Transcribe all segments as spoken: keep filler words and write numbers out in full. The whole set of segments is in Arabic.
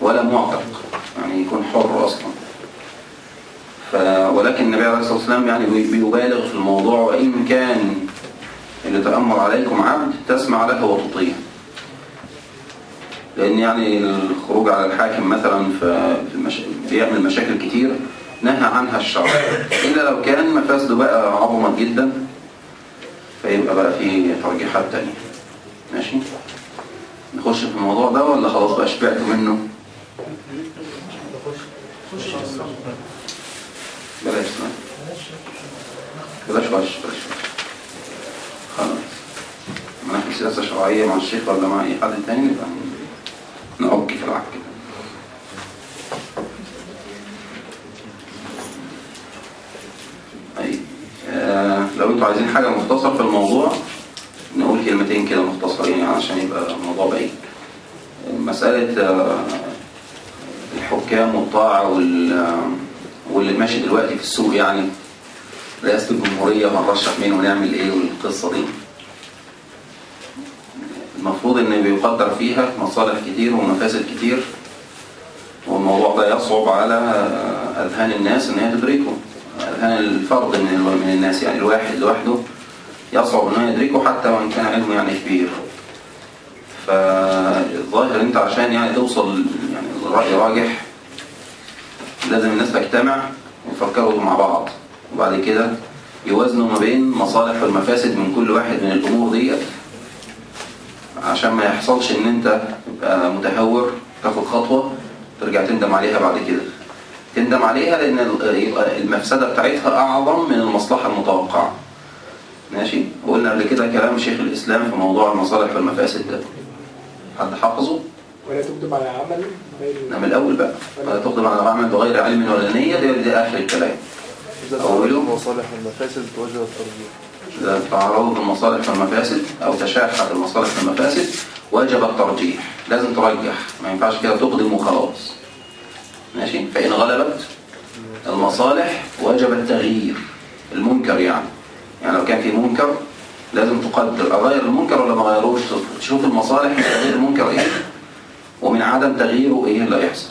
ولا معتق، يعني يكون حر أصلا. ف... ولكن النبي عليه الصلاة والسلام يعني بيبالغ في الموضوع، وإن كان اللي تأمر عليكم عبد تسمع له وتطيع. لأن يعني الخروج على الحاكم مثلا في المش... بيعمل مشاكل كتير نهى عنها الشرع، إلا لو كان مفاسده بقى عظمت جدا فيبقى بقى في ترجيحات تانية. ماشي، نخش في الموضوع ده ولا خلاص بقى شبعتوا منه؟ بلاش بلاش وش بلاش وش خلاص. مناقش سياسة شرعية مع الشيخ ولا مع أي حد تاني نبقى نعك في العك كده. أي آه لو انتوا عايزين حاجة مختصر في الموضوع نقول كلمتين كده مختصرين يعني عشان يبقى الموضوع بعيد. مسألة آه الحكام والطاعة واللي ماشي دلوقتي في السوق، يعني رئاسة الجمهورية وهنرشح مين ونعمل ايه والقصة دي، المفروض ان بيقدر فيها مصالح كتير ومفاسد كتير، والموضوع ده يصعب على اذهان الناس ان هي تدركه، اذهان الفرد من الناس يعني الواحد لوحده يصعب ان هو يدركه حتى وان كان علمه يعني كبير. فالظاهر انت عشان يعني توصل يعني الرأي راجح لازم الناس تجتمع ويفكروا مع بعض، وبعد كده يوازنوا ما بين مصالح والمفاسد من كل واحد من الامور دي، عشان ما يحصلش ان انت تبقى متهور تاخد خطوة ترجع تندم عليها بعد كده. تندم عليها لان يبقى المفسدة بتاعتها اعظم من المصلحة المتوقعة. ماشي، وقلنا قبل كده كلام شيخ الاسلام في موضوع المصالح والمفاسد ده، حد حافظه؟ ولا تقدم على عمل نعم الاول بقى، ولا تقدم على عمل بغير علم ولا نية، دي, دي اخر الكلام. اوله مصالح والمفاسد توجه الترجيح. إذا تعارض المصالح والمفاسد أو تشاحت المصالح والمفاسد وجب الترجيح، لازم ترجح، ما ينفعش كده تقدم وخلاص. ماشي، فإن غلبت المصالح وجب التغيير المنكر، يعني يعني لو كان في منكر لازم تقدر أغير المنكر ولا ما غيروش، تشوف المصالح من تغيير المنكر إيه ومن عدم تغييره إيه اللي يحصل.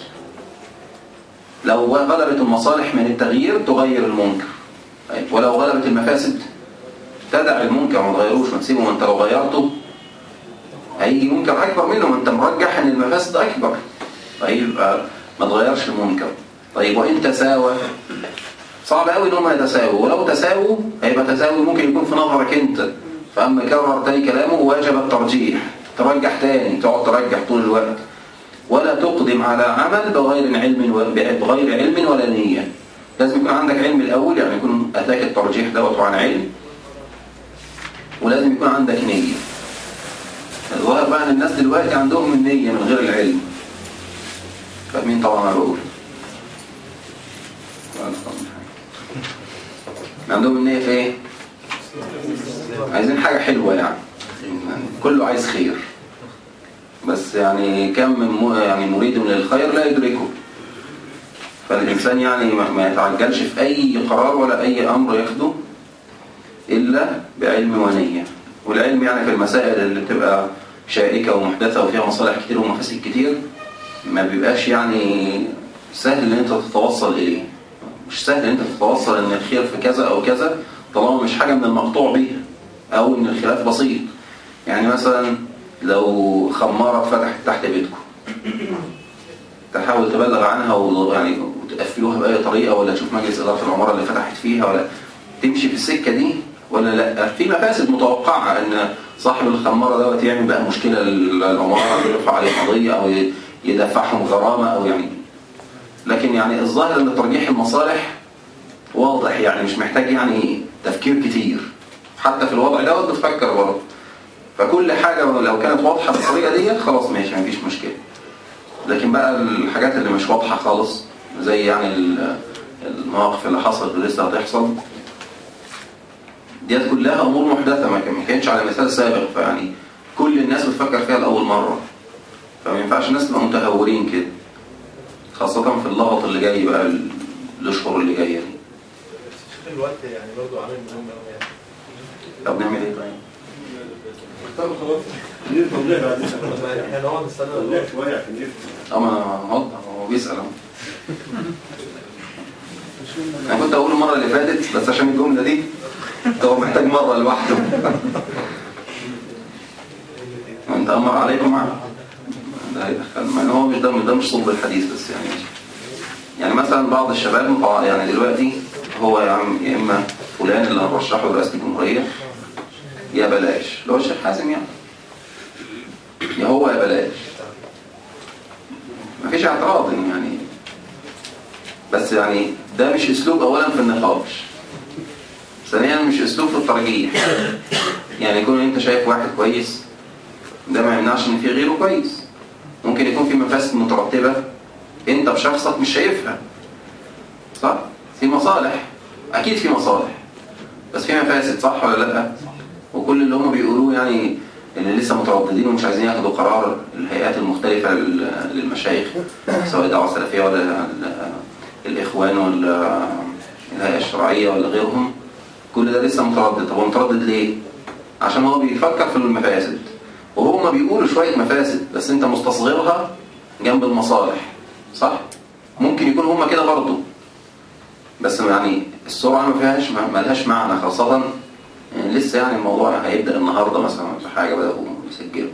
لو غلبت المصالح من التغيير تغير المنكر، ولو غلبت المفاسد تدع المنكر ما تغيروش، ما تسيبه، ما انت لو غيرته هيجي منكر اكبر منه، ما انت مرجح ان المفاسد اكبر، فيبقى ما تغيرش المنكر. طيب وان تساوى، صعب قوي ان هم يتساووا، ولو تساووا هيبقى تساوي ممكن يكون في نظرك انت، فاما كرر تاني كلامه واجب الترجيح، ترجح تاني، تقعد ترجح طول الوقت. ولا تقدم على عمل بغير علم بغير علم ولا نية، لازم يكون عندك علم الاول، يعني يكون اتاك الترجيح دوت عن علم، ولازم يكون عندك نية. الظاهر بقى ان الناس دلوقتي عندهم النية من غير العلم، فاهمين طبعا انا بقول عندهم النية في ايه؟ عايزين حاجة حلوة، يعني كله عايز خير، بس يعني كم من يعني مريد للخير لا يدركه. فالإنسان يعني ما يتعجلش في أي قرار ولا أي أمر ياخده إلا بعلم ونية. والعلم يعني في المسائل اللي بتبقى شائكة ومحدثة وفيها مصالح كتير ومفاسد كتير ما بيبقاش يعني سهل ان انت تتوصل اليه، مش سهل ان انت تتوصل ان الخير في كذا او كذا طالما مش حاجة من المقطوع بيها او ان الخلاف بسيط. يعني مثلا لو خمارة فتحت تحت بيتكم تحاول تبلغ عنها ويعني وتقفلوها بأي طريقة، ولا تشوف مجلس إدارة العمارة اللي فتحت فيها، ولا تمشي في السكة دي ولا لا؟ في مفاسد متوقعة ان صاحب الخمارة دوت يعمل بقى مشكلة للعمارة، يرفع عليه قضية او يدفعهم غرامة او يعني، لكن يعني الظاهر ان ترجيح المصالح واضح، يعني مش محتاج يعني تفكير كتير، حتى في الوضع دوت بتفكر برضه. فكل حاجة لو كانت واضحة بالطريقة دي خلاص ماشي مفيش مشكلة. لكن بقى الحاجات اللي مش واضحة خالص زي يعني المواقف اللي حصلت ولسه هتحصل ديت كلها امور محدثة ما كانتش على مثال سابق، فيعني كل الناس بتفكر فيها لأول مرة، فما ينفعش الناس تبقى متهورين كده، خاصة في اللغط اللي جاي بقى الاشهر اللي جايه دي. الوقت يعني برضه عامل مهم قوي يعني. طب نعمل ايه طيب؟ طب خلاص ليه توضيح بعد احنا نقعد نستنى توضيح شويه عشان نفهم. اه ما هو هو بيسأل اهو. انا كنت اقول المره اللي فاتت بس عشان الجمله دي هو محتاج مره لوحده. انت امر عليكم معه ده هيدخل، مع ان هو مش ده ده مش صلب الحديث بس يعني يعني مثلا بعض الشباب يعني دلوقتي هو يا عم يا اما فلان اللي هنرشحه لرئاسه الجمهوريه يا بلاش اللي هو الشيخ حازم يعني، يا هو يا بلاش. مفيش اعتراض يعني، بس يعني ده مش اسلوب اولا في النقاش، ثانيا مش اسلوب في الترجيح. يعني يكون انت شايف واحد كويس ده ما يمنعش ان في غيره كويس، ممكن يكون في مفاسد مترتبه انت بشخصك مش شايفها، صح؟ في مصالح، اكيد في مصالح بس في مفاسد، صح ولا لا؟ وكل اللي هم بيقولوه يعني اللي لسه مترددين ومش عايزين ياخدوا قرار الهيئات المختلفه للمشايخ سواء الدعوه السلفيه ولا الاخوان ولا الهيئه الشرعيه ولا غيرهم، كل ده لسه متردد. طب هو متردد ليه؟ عشان هو بيفكر في المفاسد، وهم بيقولوا شويه مفاسد بس انت مستصغرها جنب المصالح، صح؟ ممكن يكون هم كده برضه بس يعني السرعه ما فيهاش ما لهاش معنى، خاصه يعني لسه يعني الموضوع هيبدا النهارده مثلا في حاجه بداوا يسجلوا،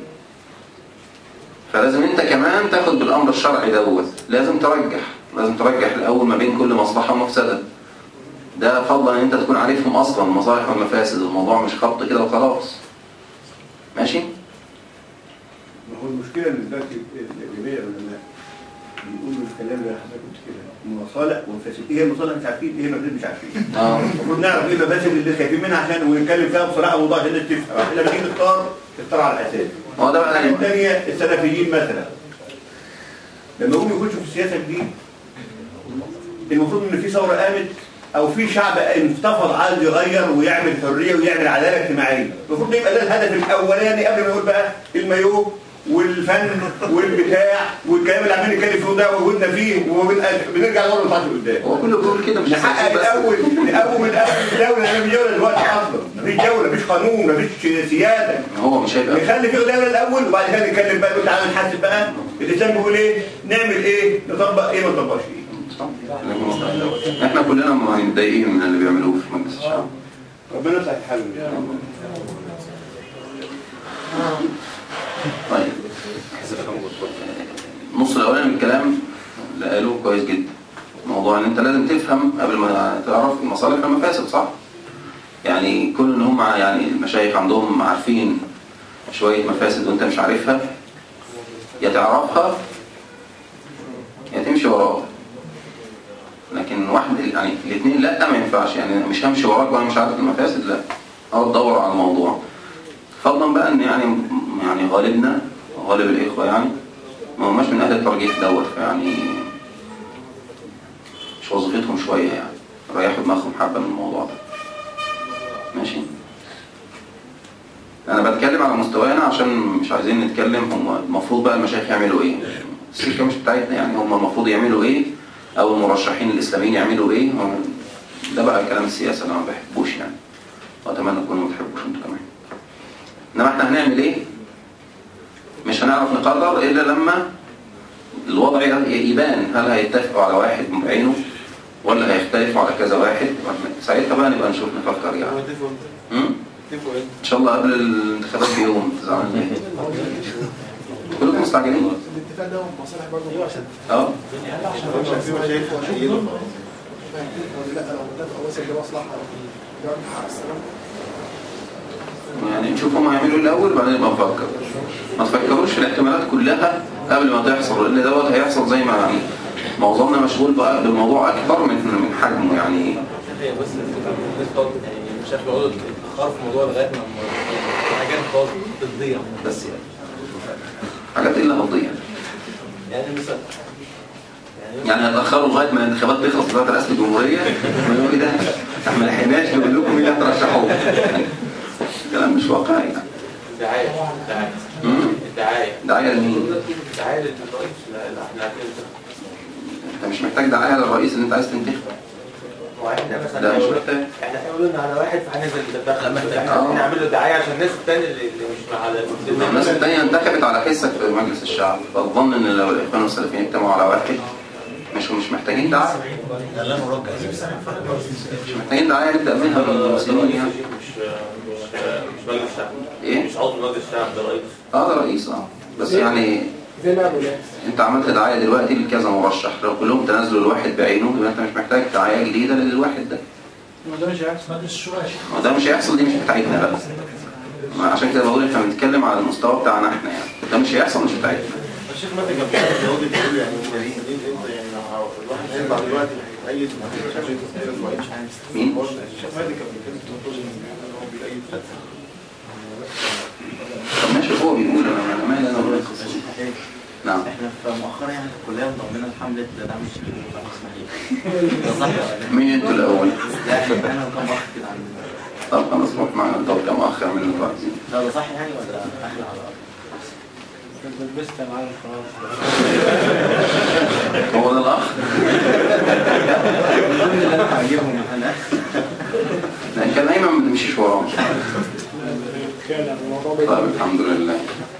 فلازم انت كمان تاخد بالامر الشرعي دوت، لازم ترجح لازم ترجح الاول ما بين كل مصلحه ومفسده. ده فضلا ان انت تكون عارفهم اصلا المصالح والمفاسد، الموضوع مش خبط كده وخلاص. ماشي؟ ما هو المشكله ان دلوقتي الجميع العلماء بيقولوا الكلام اللي حضرتك قلت كده المصالح والمفاسد. ايه المصالح مش عارفين، ايه المفاسد مش عارفين. اه المفروض نعرف ايه المفاسد اللي خايفين منها عشان ونتكلم فيها بصراحه ووضوح عشان الناس تفهم. احنا لما نيجي نختار نختار على الاساس. هو ده بقى الحاجه الثانيه السلفيين مثلا لما هم يخشوا في السياسه جديد المفروض ان في ثوره قامت او في شعب انتفض عايز يغير ويعمل حريه ويعمل عداله اجتماعيه، المفروض يبقى ده الهدف الاولاني قبل ما يقول بقى المايو والفن والبتاع والكلام اللي عمالين نتكلم فيه ده وجودنا فيه وبنرجع لورا لغايه قدام. هو كله بيقول كده مش نحقق الاول نقوم من اول الدوله. انا مش دوله دلوقتي اصلا، مفيش دوله، مفيش قانون، مفيش سياده. هو مش هيبقى نخلي فيه دوله الاول وبعد كده نتكلم بقى. تعالى نحاسب بقى الاسلام بيقول ايه، نعمل ايه، نطبق ايه، ما نطبقش ايه. احنا كلنا متضايقين من اللي بيعملوه في مجلس الشعب. ربنا يصلح الحال. طيب النص الاولاني من الكلام اللي قالوه كويس جدا، موضوع ان انت لازم تفهم قبل ما تعرف المصالح والمفاسد، صح؟ يعني كل ان هم يعني المشايخ عندهم عارفين شويه مفاسد وانت مش عارفها، يا تعرفها يا تمشي وراها. لكن واحد يعني الاثنين لا، ما ينفعش. يعني مش همشي وراك وانا مش عارف المفاسد، لا، اقعد ادور على الموضوع. فضلا بقى ان يعني يعني غالبنا غالب الاخوه يعني ما هماش من اهل الترجيح دوت، يعني مش وظيفتهم شويه، يعني ريحوا دماغهم حبه من الموضوع ده. ماشي؟ انا بتكلم على مستوانا عشان مش عايزين نتكلم هم المفروض بقى المشايخ يعملوا ايه، السكه مش بتاعتنا. يعني هم المفروض يعملوا ايه او المرشحين الاسلاميين يعملوا ايه، ده بقى كلام السياسه اللي انا ما بحبوش يعني، واتمنى تكونوا ما تحبوش انتوا كمان. انما احنا هنعمل ايه؟ مش هنعرف نقرر الا لما الوضع يبان، هل هيتفقوا على واحد بعينه ولا هيختلفوا على كذا واحد. ساعتها بقى نبقى نشوف نفكر يعني. امم ان شاء الله قبل الانتخابات بيوم. تزعلوا كلكم مستعجلين. الاتفاق ده مصالح برضه عشان اه عشان في مشاكل لا لو ده وصل لمصلحه حق السلام. يعني نشوف هم هيعملوا الاول وبعدين نبقى نفكر. ما تفكروش في الاحتمالات كلها قبل ما تحصل، لان دوت هيحصل زي ما يعني معظمنا مشغول بقى بالموضوع اكبر من من حجمه يعني. هي بس الفكره يعني مش عارف يقعدوا يتاخروا في الموضوع لغايه ما حاجات خالص تضيع. بس يعني حاجات ايه اللي هتضيع؟ يعني مثلا يعني هتاخروا لغايه ما الانتخابات تخلص بتاعت رئاسه الجمهوريه ويقولوا ايه ده؟ احنا ما لحقناش نقول لكم مين اللي هترشحوه. الكلام مش واقعي يعني. دعايه دعايه دعايه دعايه لمين؟ دعايه للرئيس. لا لا احنا انت مش محتاج دعايه للرئيس اللي انت عايز تنتخبه. واحنا مثلا لا مش هنقول- محتاج. احنا هنقول على واحد فهننزل نتدخل احنا نعمل له دعايه عشان الناس الثانيه اللي اللي مش على الناس التانية انتخبت على حسك في مجلس الشعب، فالظن ان لو الاخوان والسلفيين اجتمعوا على واحد مش مش محتاجين دعاية. مش محتاجين دعاية نبدأ منها بالمسلمين يعني. مش مش مش مجلس الشعب ايه؟ مش عضو مجلس الشعب ده رئيس. اه ده رئيس اه بس يعني زي ما قالوا لا. انت عملت دعاية دلوقتي لكذا مرشح، لو كلهم تنازلوا الواحد بعينه يبقى انت مش محتاج دعاية جديدة للواحد ده. ما ده مش هيحصل مجلس الشورى. ما ده مش هيحصل، دي مش بتاعتنا بقى. ما عشان كده بقول احنا بنتكلم على المستوى بتاعنا احنا يعني، ده مش هيحصل مش بتاعتنا. الشيخ مادة كان بيقول بيقول يعني انت يعني لو الواحد هيطلع دلوقتي هيأيد مين؟ الشيخ مادة كان بيقول ان هو بيأيد فتح. طب ماشي هو بيقول انا انا مالي انا ولا نعم. احنا في مؤخرا يعني في الكليه ضمنا حمله دعم الشباب ودعم الاسماعيلي. ده صح ولا لا؟ مين انتوا الاول؟ لا احنا انا وكم اخ كده عندنا. طب خلاص روح معنا انت وكم اخ من اللي عايزين. لا ده صح يعني ولا احلى على الارض؟ لبست يا معلم خلاص. هو ده الاخ؟ الحمد لله انا هجيبهم انا. لان كان ايمن ما تمشيش وراه. طيب الحمد لله.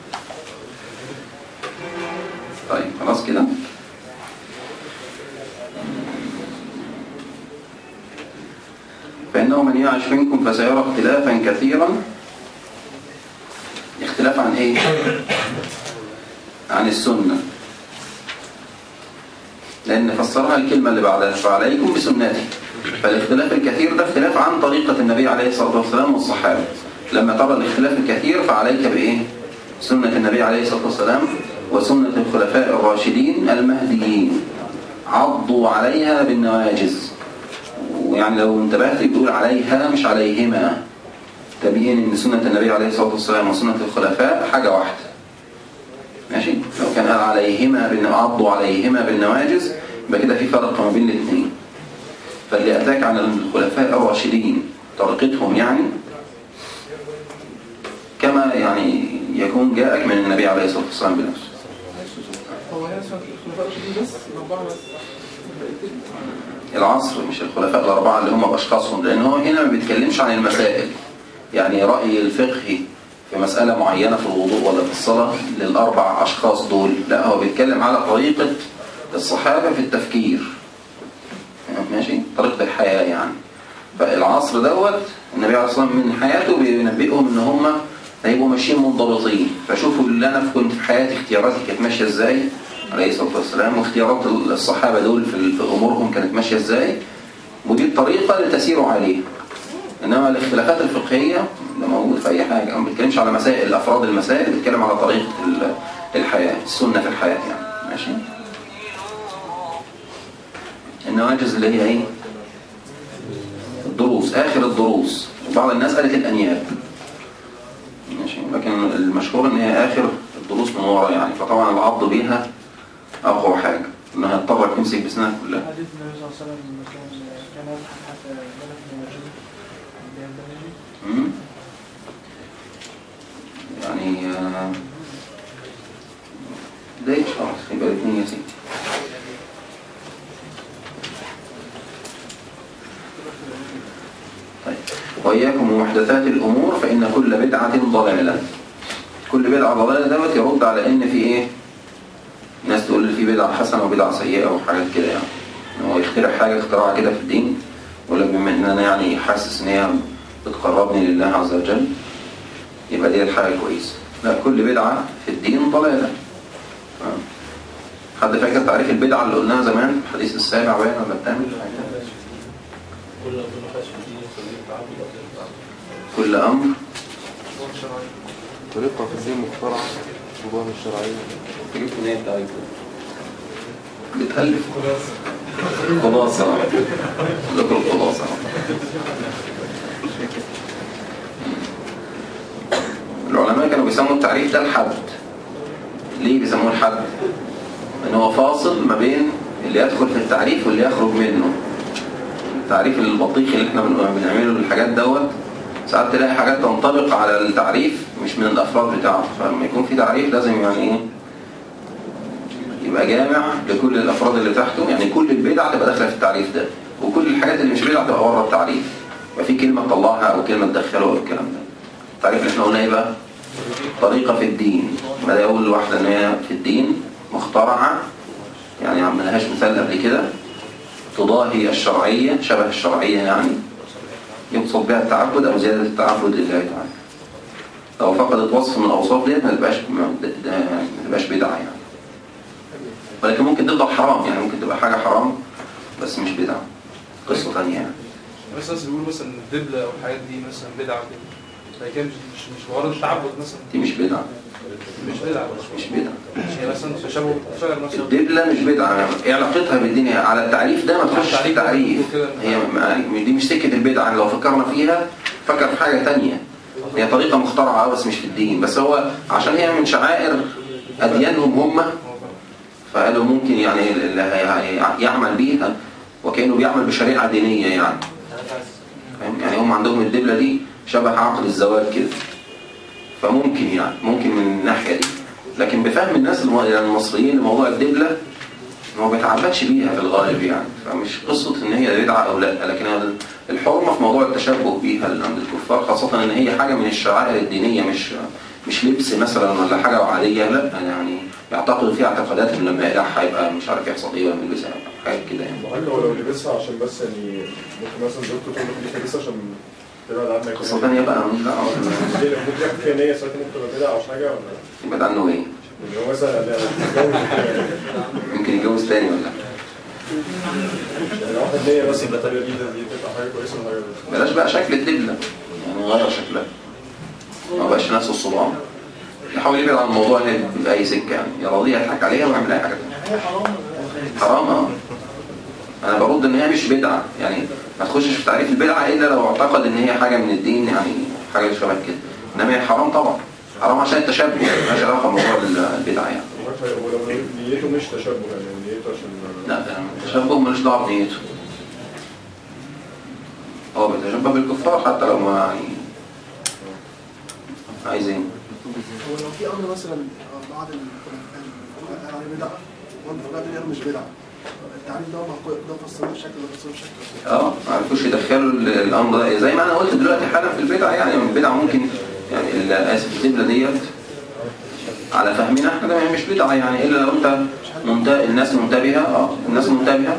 طيب خلاص كده. فإنه من يعش منكم فسيرى اختلافا كثيرا. اختلاف عن ايه؟ عن السنة. لأن فسرها الكلمة اللي بعدها فعليكم بسنتي. فالاختلاف الكثير ده اختلاف عن طريقة النبي عليه الصلاة والسلام والصحابة. لما ترى الاختلاف الكثير فعليك بإيه؟ سنة النبي عليه الصلاة والسلام وسنة الخلفاء الراشدين المهديين. عضوا عليها بالنواجز. ويعني لو انتبهت بيقول عليها مش عليهما، تبين ان سنة النبي عليه الصلاة والسلام وسنة الخلفاء حاجة واحدة. ماشي؟ لو كان قال عليهما بالن... عضوا عليهما بالنواجز يبقى كده في فرق ما بين الاثنين. فاللي اتاك عن الخلفاء الراشدين طريقتهم يعني كما يعني يكون جاءك من النبي عليه الصلاة والسلام بنفسه. هو هي اسمها الخلفاء الراشدين بس الأربعة بس. العصر مش الخلفاء الأربعة اللي هم بأشخاصهم، لأن هو هنا ما بيتكلمش عن المسائل. يعني رأي الفقهي في مسألة معينة في الوضوء ولا في الصلاة للأربع أشخاص دول، لا هو بيتكلم على طريقة الصحابة في التفكير. ماشي؟ طريقة الحياة يعني. فالعصر دوت النبي عليه الصلاة والسلام من حياته بينبئهم إن هم هيبقوا ماشيين منضبطين. فشوفوا اللي أنا كنت في حياتي اختياراتي كانت ماشية إزاي عليه الصلاة والسلام، واختيارات الصحابة دول في أمورهم كانت ماشية إزاي، ودي الطريقة اللي تسيروا عليها. إنما الاختلافات الفقهية ده موجود في أي حاجة، ما بيتكلمش على مسائل أفراد المسائل، بيتكلم على طريقة الحياة، السنة في الحياة يعني. ماشي؟ النواجز اللي هي إيه؟ الدروس، آخر الدروس. بعض الناس قالت الأنياب. ماشي؟ لكن المشهور إن هي آخر الدروس من ورا يعني، فطبعا العض بيها أقوى حاجة إنها تضطرك تمسك بسنانك كلها. حديث النبي صلى الله عليه وسلم كان يضحك حتى ملك من وجهه مم. يعني آه، ده ايش خلاص يبقى الاثنين يا سيدي. طيب وإياكم ومحدثات الأمور فإن كل بدعة ضلالة. كل بدعة ضلالة دوت يرد على إن في إيه؟ ناس تقول في بدعة حسنة وبدعة سيئة وحاجات كده يعني. هو يخترع حاجة اختراع كده في الدين، ولا بما إن أنا يعني حاسس إن هي بتقربني لله عز وجل يبقى دي الحاجة كويسة. لا، كل بدعة في الدين ضلالة. حد فاكر تعريف البدعة اللي قلناها زمان في الحديث السابع باين ولا الثامن؟ كل أمر طريقة في الدين مخترعة وضوء الشرعية. تجيب منين انت عايزه؟ بتألف خلاصة ذكر الخلاصة. العلماء كانوا بيسموا التعريف ده الحد. ليه بيسموه الحد؟ ان هو فاصل ما بين اللي يدخل في التعريف واللي يخرج منه. التعريف البطيخ اللي احنا بنعمله للحاجات دوت ساعات تلاقي حاجات تنطبق على التعريف مش من الافراد بتاعه. فلما يكون في تعريف لازم يعني ايه يبقى جامع لكل الافراد اللي تحته، يعني كل البدع تبقى داخله في التعريف ده. وكل الحاجات اللي مش بدعة تبقى بره التعريف. يبقى في كلمة تطلعها أو كلمة تدخلها أو الكلام ده. التعريف اللي احنا قلنا ايه بقى؟ طريقة في الدين. بدأ يقول واحدة ان هي في الدين مخترعة، يعني ما لهاش مثال قبل كده، تضاهي الشرعية، شبه الشرعية يعني، يقصد بها التعبد أو زيادة التعبد لله تعالى. لو فقدت وصف من الأوصاف ديت ما تبقاش ما تبقاش بدعة يعني. ولكن ممكن تفضل حرام، يعني ممكن تبقى حاجة حرام بس مش بدعة، قصة ثانية يعني. مثلا بيقولوا مثلا الدبلة أو الحاجات دي مثلا بدعة كده، لكن مش مش مجرد التعبد مثلا. دي مش بدعة. مش بدعة. مش بدعة. هي مثلا تشابه شجر مثلا. الدبلة مش بدعة، ايه علاقتها بالدين؟ على التعريف ده ما تخش في التعريف. هي دي مش سكة البدعة، لو فكرنا فيها فكر في حاجة تانية. هي طريقة مخترعة بس مش في الدين، بس هو عشان هي من شعائر أديانهم هم، فقالوا ممكن يعني اللي يعمل بيها وكأنه بيعمل بشريعة دينية يعني. يعني هم عندهم الدبلة دي شبه عقد الزواج كده، فممكن يعني ممكن من الناحية دي. لكن بفهم الناس المصريين لموضوع الدبلة ما بيتعبدش بيها في الغالب يعني، فمش قصة ان هي بدعة او لا، لكن الحرمة في موضوع التشبه بيها عند الكفار، خاصة ان هي حاجة من الشعائر الدينية، مش مش لبس مثلا ولا حاجة عادية، لا يعني يعتقدوا فيها اعتقاداتهم لما يقلعها يبقى مش عارف يحصل ايه لما يلبسها حاجات كده يعني. وهل هو لو لبسها عشان بس يعني ممكن مثلا زوجته تقول له تلبسها عشان تبعد عنك؟ قصة ثانية بقى مش دعوة. ممكن ياخد فيها نية ساعتها ممكن تبقى بدعة او حاجة ولا؟ يبعد عنه ايه؟ اللي هو مثلا يمكن يتجوز تاني ولا؟ يعني واحد نية بس يبقى تبقى دي تبقى حاجة كويسة ولا حاجة؟ بلاش بقى شكل الدبلة، يعني غير شكلها، ما بقاش نفس الصباع، يحاول يبعد عن الموضوع هنا بأي سكة يعني، يراضيها يضحك عليها ويعمل أي حاجة تانية. حرام اه. أنا برد إن هي مش بدعة، يعني ما تخشش في تعريف البدعة إلا لو اعتقد إن هي حاجة من الدين، يعني حاجة شبه كده، إنما هي حرام طبعا، حرام عشان التشبه، مالهاش علاقة بموضوع البدعة يعني. ولو نيته مش تشبه يعني نيته عشان لا التشبه مالوش دعوة بنيته، هو بيتشبه بالكفار حتى لو ما يعني عايزين. هو لو في امر مثلا بعض الفقهاء قال عليه بدعه والفقهاء دول مش بدعه، التعريف ده ده فصلوه بشكل ولا فصلوه بشكل؟ اه ما عرفوش يدخلوا الامر ده، زي ما انا قلت دلوقتي حالا في البدع، يعني البدع ممكن يعني اسف الدبله ديت على فهمنا احنا ده مش بدعه يعني، الا لو انت منت... الناس منتبهه، اه الناس منتبهه.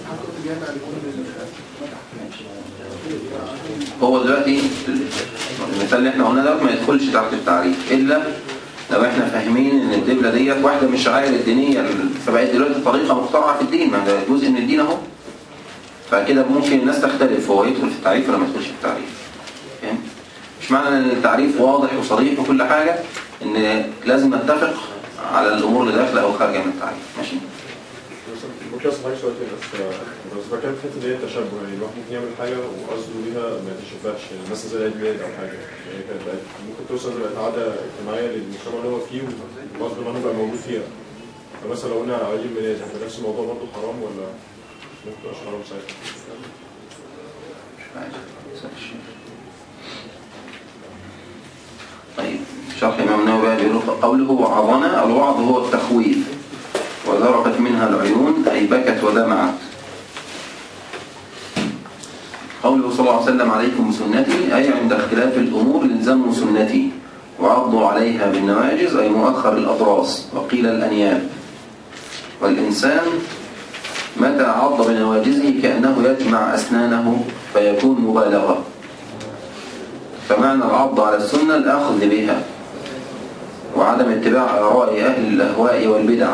هو دلوقتي المثال اللي احنا قلنا ده ما يدخلش تحت التعريف الا لو احنا فاهمين ان الدبله ديت واحده من الشعائر الدينيه، فبقت دلوقتي طريقه مخترعه في الدين، ما ده جزء من الدين اهو، فكده ممكن الناس تختلف، هو يدخل في التعريف ولا ما يدخلش في التعريف. فاهم؟ مش معنى ان التعريف واضح وصريح وكل حاجه ان لازم نتفق على الامور اللي داخله او خارجه من التعريف. ماشي. ممكن اصل حاجه سؤال بس بس بتكلم في حته اللي هي التشبه، يعني الواحد ممكن يعمل حاجه وقصده بيها ما يتشبهش، يعني مثلا زي العيد ميلاد او حاجه، يعني كانت بقت ممكن توصل بقت عاده اجتماعيه للمجتمع اللي هو فيه وقصده ان هو بقى موجود فيها. فمثلا لو قلنا على عيد الميلاد هيبقى نفس الموضوع برضه حرام ولا ممكن تبقاش حرام ساعتها؟ طيب شرح الإمام النووي بيقول قوله وعظنا، الوعظ هو التخويف، وذرفت منها العيون أي بكت ودمعت. قوله صلى الله عليه وسلم عليكم بسنتي أي عند اختلاف الأمور الزموا سنتي، وعضوا عليها بالنواجز أي مؤخر الأضراس، وقيل الأنياب. والإنسان متى عض بنواجزه كأنه يجمع أسنانه فيكون مبالغة، فمعنى العض على السنة الأخذ بها وعدم اتباع آراء أهل الأهواء والبدع.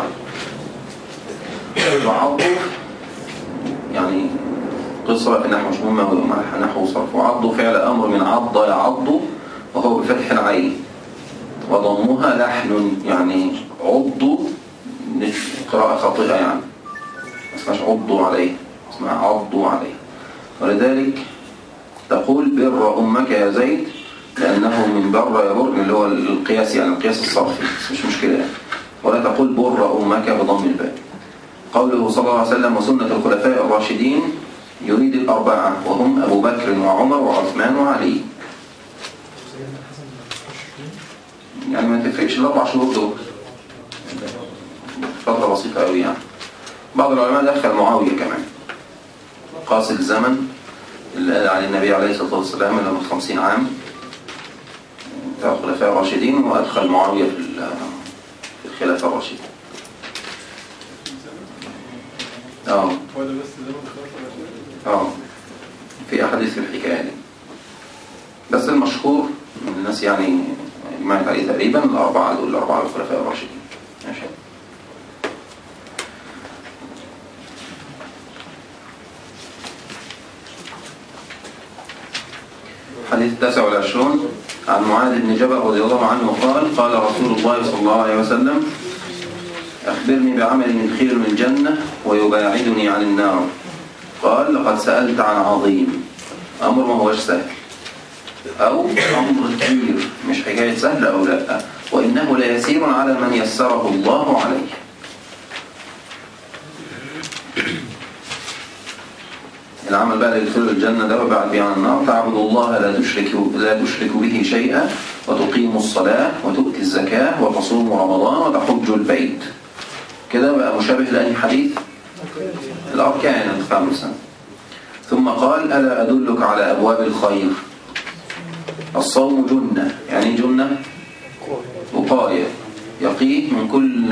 وعضوا يعني قصة في نحو مش مهمة نحو صرف، وعضوا فعل أمر من عض يعض وهو بفتح العين وضمها لحن، يعني عضوا قراءة خاطئة يعني ما اسمهاش عضوا عليه، اسمها عضوا عليه. ولذلك تقول بر أمك يا زيد لأنه من بر يبر اللي هو القياس يعني القياس الصرفي، مش مشكلة يعني. ولا تقول بر أمك بضم الباء. قوله صلى الله عليه وسلم وسنة الخلفاء الراشدين يريد الأربعة وهم أبو بكر وعمر وعثمان وعلي، يعني ما تفرقش الأربع شهور دول، فترة بسيطة قوي يعني. بعض العلماء دخل معاوية كمان قاس الزمن اللي قال عليه النبي عليه الصلاة والسلام اللي من خمسين عام بتاع الخلفاء الراشدين، وأدخل معاوية في في الخلافة الراشدة. اه هو ده بس زمن الخلافة الراشدين؟ اه في أحاديث في الحكاية دي، بس المشهور من الناس يعني اجمعت عليه تقريبا الأربعة دول، الأربعة الخلفاء الراشدين. ماشي. الحديث التاسع والعشرون عن معاذ بن جبل رضي الله عنه قال قال رسول الله صلى الله عليه وسلم أخبرني بعمل يدخلني الجنة ويباعدني عن النار. قال لقد سألت عن عظيم، أمر ما هوش سهل أو أمر كبير، مش حكاية سهل أو لا، وإنه ليسير على من يسره الله عليه. العمل بقى اللي يدخل الجنة ده وبعد بيه عن النار: تعبد الله لا تشرك لا تشرك به شيئا، وتقيم الصلاة، وتؤتي الزكاة، وتصوم رمضان، وتحج البيت. كده بقى مشابه لأي حديث الأركان الخمسة. ثم قال: ألا أدلك على أبواب الخير؟ الصوم جنة، يعني جنة وقاية، يقيه من كل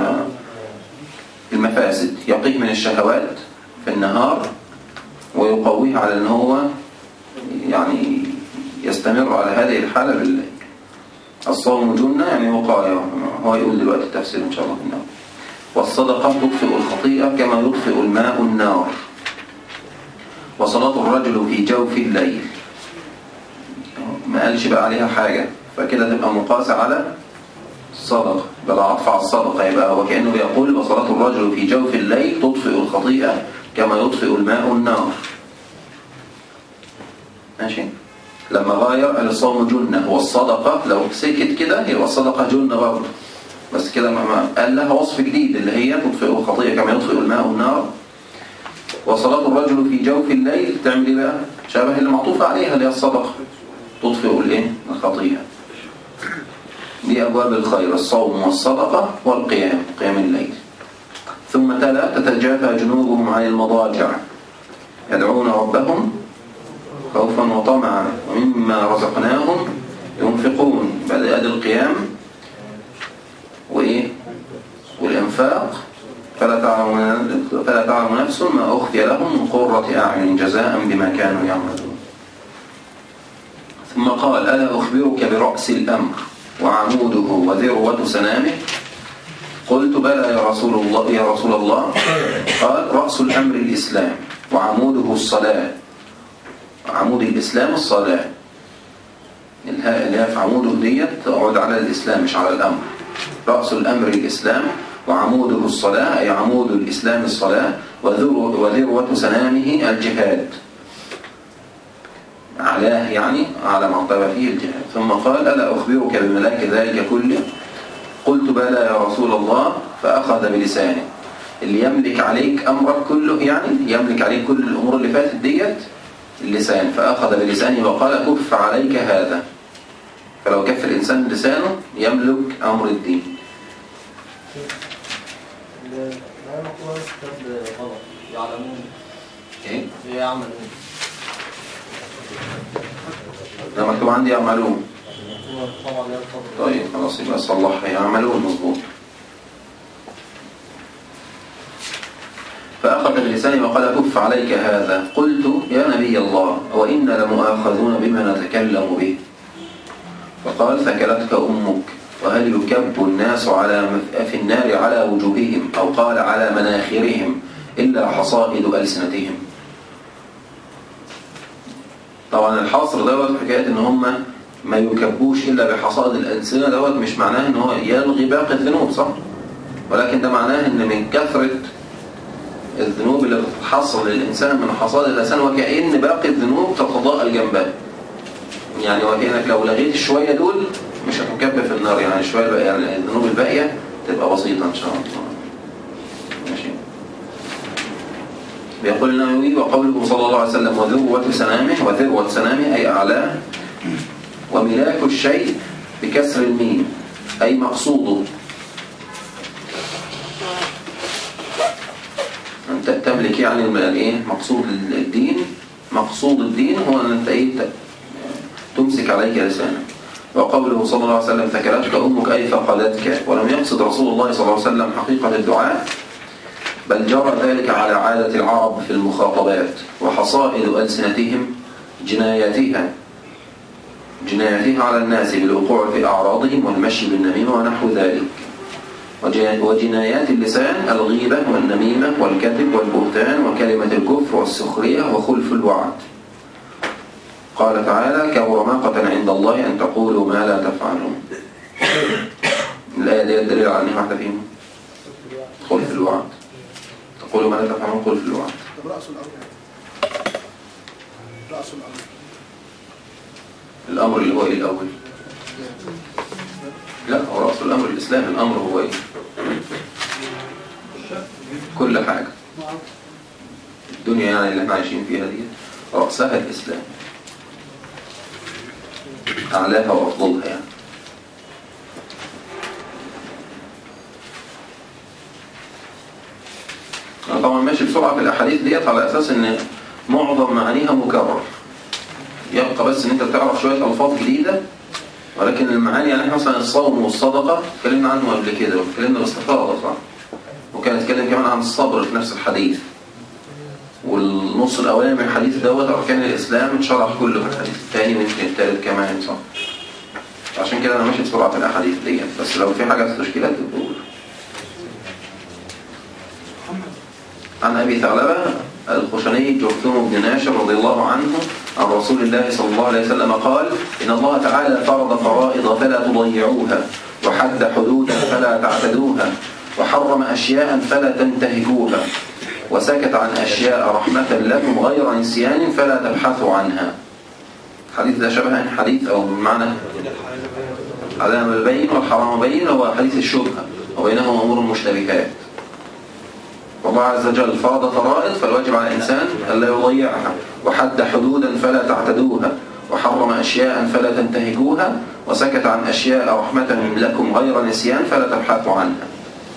المفاسد، يقيه من الشهوات في النهار ويقويه على أن هو يعني يستمر على هذه الحالة بالليل. الصوم جنة يعني وقاية، هو يقول دلوقتي التفسير إن شاء الله في النار. والصدقة تطفئ الخطيئة كما يطفئ الماء النار. وصلاة الرجل في جوف الليل، ما قالش بقى عليها حاجة، فكده تبقى مقاسة على الصدقة، بل عطف على الصدقة، يبقى هو كأنه بيقول وصلاة الرجل في جوف الليل تطفئ الخطيئة كما يطفئ الماء النار. ماشي. لما غاير قال الصوم جنة، والصدقة لو سكت كده يبقى الصدقة جنة برضه، بس كده ما قال لها وصف جديد اللي هي تطفئ الخطيئة كما يطفئ الماء النار. وصلاة الرجل في جوف الليل تعمل ايه بقى؟ شبه اللي معطوف عليها اللي هي الصدقة، تطفئ الايه؟ الخطيئة. دي أبواب الخير: الصوم والصدقة والقيام، قيام الليل. ثم تلا: تتجافى جنوبهم عن المضاجع يدعون ربهم خوفا وطمعا ومما رزقناهم ينفقون. بعد ادي القيام وايه والانفاق: فلا تعلم فلا تعلم نفس ما اخفي لهم من قرة اعين جزاء بما كانوا يعملون. ثم قال: الا اخبرك برأس الامر وعموده وذروة سنامه؟ قلت: بلى يا رسول الله يا رسول الله. قال: رأس الامر الاسلام، وعموده الصلاة. عمود الإسلام الصلاة، الهاء اللي هي في عموده ديت تعود على الإسلام مش على الأمر. رأس الأمر الإسلام، وعموده الصلاة، أي عمود الإسلام الصلاة، وذروة سنامه الجهاد، علاه يعني على مرتبة فيه الجهاد. ثم قال: ألا أخبرك بملاك ذلك كله؟ قلت: بلى يا رسول الله. فأخذ بلسانه، اللي يملك عليك أمرك كله، يعني يملك عليك كل الأمور اللي فاتت ديت اللسان. فأخذ بلسانه وقال: كف عليك هذا. فلو كف الإنسان لسانه يملك أمر الدين. لا مقوله كتاب غلط، يعلمون ايه؟ يعملون. ده مكتوب عندي يعملون. طبعا لا تفضل. طيب خلاص يبقى صلحها، يعملون مظبوط. فأخذ بلسانه وقال: كف عليك هذا. قلت: يا نبي الله، وإنا لمؤاخذون بما نتكلم به. فقال: ثكلتك أمك. وهل يكب الناس على في النار على وجوههم، أو قال على مناخرهم، إلا حصائد ألسنتهم؟ طبعا الحصر دوت حكاية إن هم ما يكبوش إلا بحصائد الألسنة دوت مش معناه إن هو يلغي باقي الذنوب، صح؟ ولكن ده معناه إن من كثرة الذنوب اللي بتتحصل للإنسان من حصائد الألسنة، وكأن باقي الذنوب تتضاءل جنبها، يعني وكأنك لو لغيت الشوية دول مش هتكب في النار، يعني شوية بقى، يعني الذنوب الباقية تبقى بسيطة إن شاء الله. ماشي. بيقول النووي: وقوله صلى الله عليه وسلم وذروة سنامه، وذروة سنامه أي أعلاه، وملاك الشيء بكسر الميم أي مقصوده. تملك يعني الايه مقصود الدين. مقصود الدين هو ان انت ايه تمسك عليك لسانك. وقوله صلى الله عليه وسلم ثكلتك امك اي فقدتك، ولم يقصد رسول الله صلى الله عليه وسلم حقيقه الدعاء، بل جرى ذلك على عاده العرب في المخاطبات وحصائد السنتهم جناياتها جناياتها على الناس بالوقوع في اعراضهم والمشي بالنميمه ونحو ذلك. وجنايات اللسان الغيبة والنميمة والكذب والبهتان وكلمة الكفر والسخرية وخلف الوعد. قال تعالى كبر مقتا عند الله أن تقولوا ما لا تفعلون. الآية دي الدليل على أنها واحدة فيهم خلف الوعد. تقولوا ما لا تفعلون خلف الوعد. طب رأس الأمر رأس الأمر الأمر اللي هو إيه الأول؟ لا هو رأس الأمر الإسلام. الأمر هو إيه؟ كل حاجة الدنيا يعني اللي احنا عايشين فيها دي رأسها الإسلام، أعلاها وأفضلها يعني. أنا طبعا ماشي بسرعة في الأحاديث ديت على أساس إن معظم معانيها مكرر، يبقى بس إن أنت تعرف شوية ألفاظ جديدة، ولكن المعاني يعني مثلا الصوم والصدقة اتكلمنا عنه قبل كده واتكلمنا باستفاضة صح؟ وكان اتكلم كمان عن الصبر في نفس الحديث. والنص الأولاني من الحديث دوت أركان الإسلام اتشرح كله في الحديث الثاني ويمكن الثالث كمان صح؟ عشان كده أنا ماشي بسرعة في الأحاديث ديت، بس لو في حاجة تشكيلات تقول. عن أبي ثعلبة الخشني جرثوم بن ناشر رضي الله عنه عن رسول الله صلى الله عليه وسلم قال إن الله تعالى فرض فرائض فلا تضيعوها، وحد حدودا فلا تعتدوها، وحرم أشياء فلا تنتهكوها، وسكت عن أشياء رحمة لكم غير نسيان فلا تبحثوا عنها. الحديث ده شبه حديث أو بمعنى علام البين والحرام بين، هو حديث الشبهة وبينهما أمور مشتبكات. والله عز وجل فرض فرائض فالواجب على الإنسان ألا يضيعها، وحد حدودا فلا تعتدوها، وحرم أشياء فلا تنتهكوها، وسكت عن أشياء رحمة لكم غير نسيان فلا تبحثوا عنها.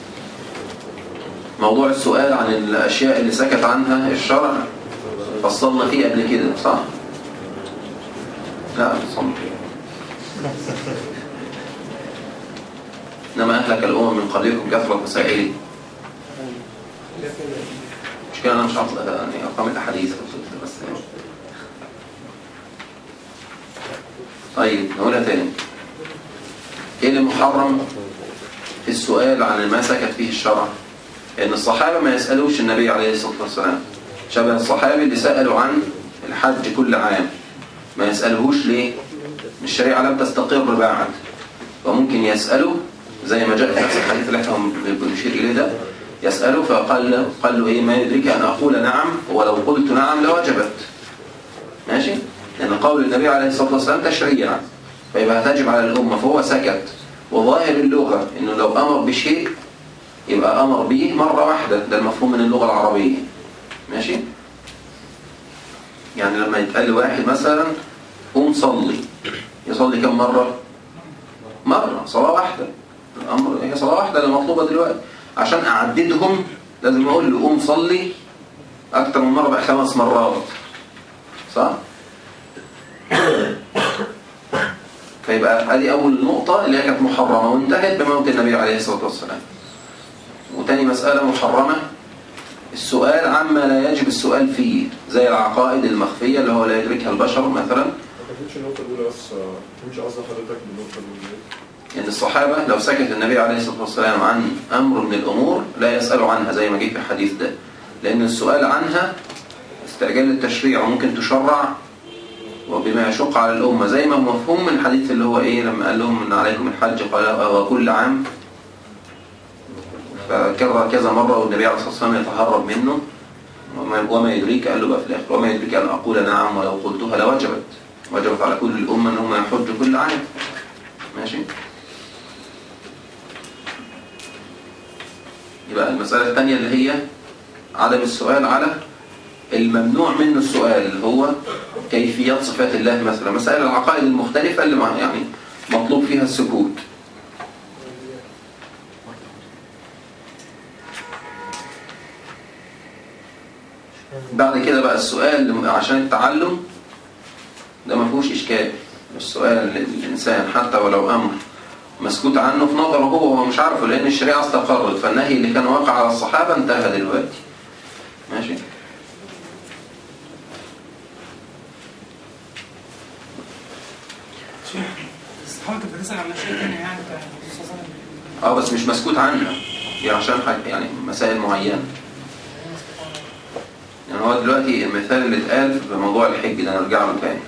موضوع السؤال عن الأشياء اللي سكت عنها الشرع فصلنا فيه قبل كده صح؟ لا فصلنا إنما أهلك الأمم من قبلكم كثرة مسائل. مش كده أنا مش عارف يعني أرقام الأحاديث بس يعني. طيب نقولها تاني. إيه اللي محرم في السؤال عن ما سكت فيه الشرع؟ إن الصحابة ما يسألوش النبي عليه الصلاة والسلام، شبه الصحابي اللي سألوا عن الحج كل عام ما يسألهوش ليه؟ الشريعة لم تستقر بعد، وممكن يسألوا زي ما جاء في نفس الحديث اللي احنا بنشير إليه ده، يسأله فقال له, قال له إيه ما يدرك أن أقول نعم ولو قلت نعم لوجبت. ماشي؟ لأن قول النبي عليه الصلاة والسلام تشريع فيبقى هتجب على الأمة، فهو سكت. وظاهر اللغة إنه لو أمر بشيء يبقى أمر به مرة واحدة، ده المفهوم من اللغة العربية. ماشي؟ يعني لما يتقال واحد مثلا قوم صلي، يصلي كم مرة؟ مرة، صلاة واحدة. الأمر هي صلاة واحدة اللي مطلوبة دلوقتي. عشان أعددهم لازم أقول له قوم صلي أكتر من مرة بقى خمس مرات صح؟ فيبقى هذه أول نقطة اللي هي كانت محرمة وانتهت بموت النبي عليه الصلاة والسلام. وتاني مسألة محرمة السؤال عما لا يجب السؤال فيه زي العقائد المخفية اللي هو لا يدركها البشر مثلا. ما كنتش النقطة الأولى بس ما كنتش قصد حضرتك بالنقطة الأولى. يعني الصحابة لو سكت النبي عليه الصلاة والسلام عن أمر من الأمور لا يسألوا عنها زي ما جه في الحديث ده، لأن السؤال عنها استعجال للتشريع وممكن تشرع وبما يشق على الأمة، زي ما مفهوم من الحديث اللي هو إيه لما قال لهم إن عليكم الحج قال وكل عام، فكرر كذا مرة والنبي عليه الصلاة والسلام يتهرب منه. وما يدريك قال له بقى في الآخر وما يدريك أن أقول نعم ولو قلتها لوجبت، وجبت على كل الأمة أنهم يحجوا كل عام. ماشي؟ يبقى المسألة الثانية اللي هي عدم السؤال على الممنوع منه السؤال اللي هو كيفيات صفات الله مثلا، مسائل العقائد المختلفة اللي يعني مطلوب فيها السكوت. بعد كده بقى السؤال عشان التعلم ده ما فيهوش إشكال. السؤال للإنسان حتى ولو أمر مسكوت عنه في نظره هو هو مش عارفه، لأن الشريعة استقرت، فالنهي اللي كان واقع على الصحابة انتهى دلوقتي. ماشي. الصحابة كانت بتسأل عن أشياء تانية يعني اه بس مش مسكوت عنها دي عشان حاجة يعني مسائل معينة. يعني هو دلوقتي المثال اللي اتقال في موضوع الحج ده نرجع له تاني.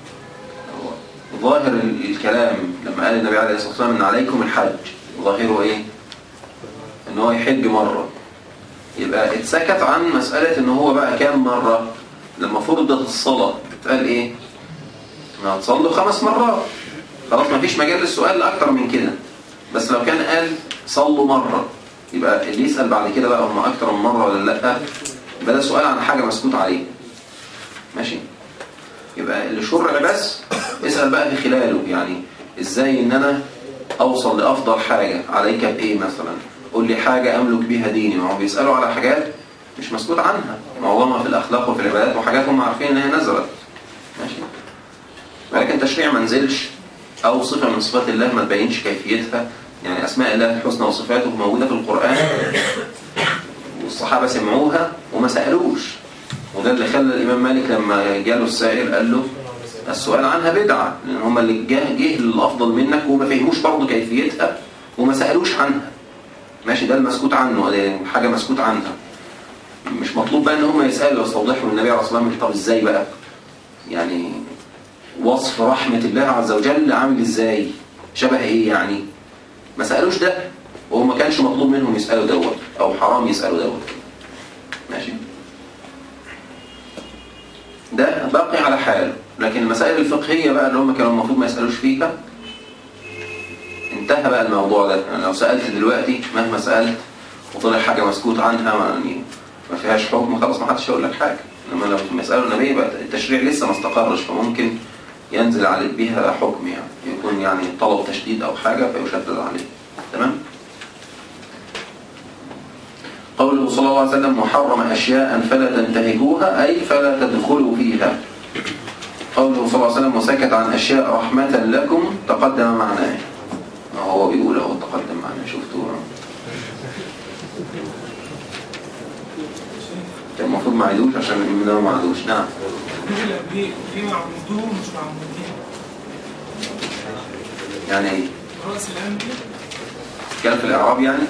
ظاهر الكلام لما قال النبي عليه الصلاة والسلام ان عليكم الحج، ظاهره ايه؟ ان هو يحج مرة. يبقى اتسكت عن مسألة ان هو بقى كام مرة. لما فرضت الصلاة اتقال ايه؟ ما هتصلوا خمس مرات، خلاص ما فيش مجال للسؤال لأكتر من كده. بس لو كان قال صلوا مرة، يبقى اللي يسأل بعد كده بقى هم أكتر من مرة ولا لأ، يبقى ده سؤال عن حاجة مسكوت عليه. ماشي. يبقى اللي شرع بس اسأل بقى في خلاله، يعني ازاي ان انا اوصل لأفضل حاجة، عليك بإيه مثلا، قول لي حاجة أملك بيها ديني. ما هو بيسألوا على حاجات مش مسكوت عنها، معظمها في الأخلاق وفي العبادات، وحاجات هم عارفين انها نزلت. ماشي. ولكن تشريع ما نزلش، أو صفة من صفات الله ما تبينش كيفيتها، يعني أسماء الله الحسنى وصفاته موجودة في القرآن والصحابة سمعوها وما سألوش. وده اللي خلى الإمام مالك لما جاله السائل قال له السؤال عنها بدعة، لأن هم اللي جه, جه للأفضل منك وما فهموش برضه كيفيتها وما سألوش عنها. ماشي. ده المسكوت عنه، ده حاجة مسكوت عنها، مش مطلوب بقى ان هم يسألوا يستوضحوا النبي عليه الصلاة والسلام طب ازاي بقى، يعني وصف رحمة الله عز وجل عامل ازاي، شبه ايه يعني. ما سألوش ده، وهو ما كانش مطلوب منهم يسألوا دوت، او حرام يسألوا دوت. ماشي. ده باقي على حاله. لكن المسائل الفقهية بقى اللي هم كانوا المفروض ما يسألوش فيها انتهى بقى الموضوع ده. يعني لو سألت دلوقتي مهما سألت وطلع حاجة مسكوت عنها يعني ما فيهاش حكم، خلاص ما حدش هيقول لك حاجة. لما لو مسألوا النبي بقى التشريع لسه ما استقرش، فممكن ينزل عليه بيها حكم، يعني يكون يعني طلب تشديد أو حاجة فيشدد عليه. تمام. قوله صلى الله عليه وسلم محرم أشياء فلا تنتهكوها، أي فلا تدخلوا فيها. قوله صلى الله عليه وسلم وسكت عن أشياء رحمة لكم، تقدم معناه. هو بيقول هو تقدم معناه، شفتوه المفروض ما عيدوش عشان الإمام ما عيدوش. نعم. في معمودون مش معمودين. يعني ايه؟ رأس الأنبي كان في الإعراب يعني؟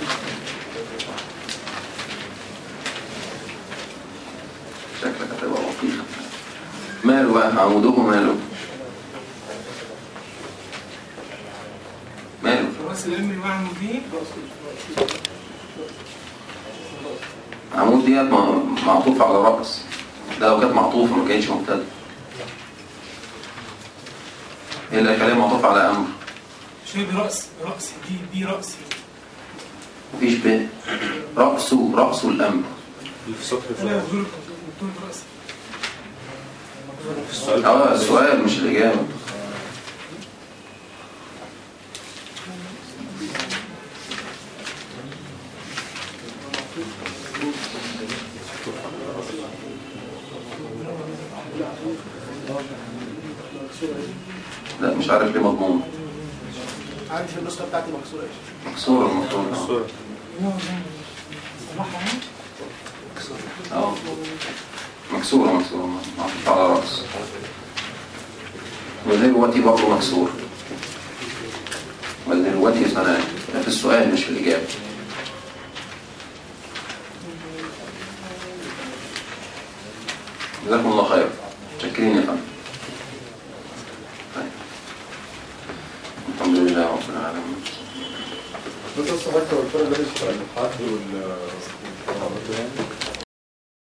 شكلك هتبقى لطيفة. ماله بقى عموده ماله؟ ماله؟ رأس الأنبي معمودين. عمود ديت معطوف على رأس، ده لو كانت معطوفة ما كانتش مبتدأ. هي الكلام معطوف على أمر. شيء برأس رأس دي دي رأس. مفيش ب رأسه رأسه الأمر. اه السؤال مش الإجابة. لا مش عارف ليه مضمون. عندي في النسخة بتاعتي مكسورة. مكسورة المفروض. مكسورة. اه مكسورة مكسورة معطوف على رأس. ودلوقتي برضه مكسور. ودلوقتي ثنائي في السؤال مش في الإجابة. جزاكم الله خير. شكرين يا فندم. الحمد لله رب العالمين. بس الصحة والفرق بين الحد وال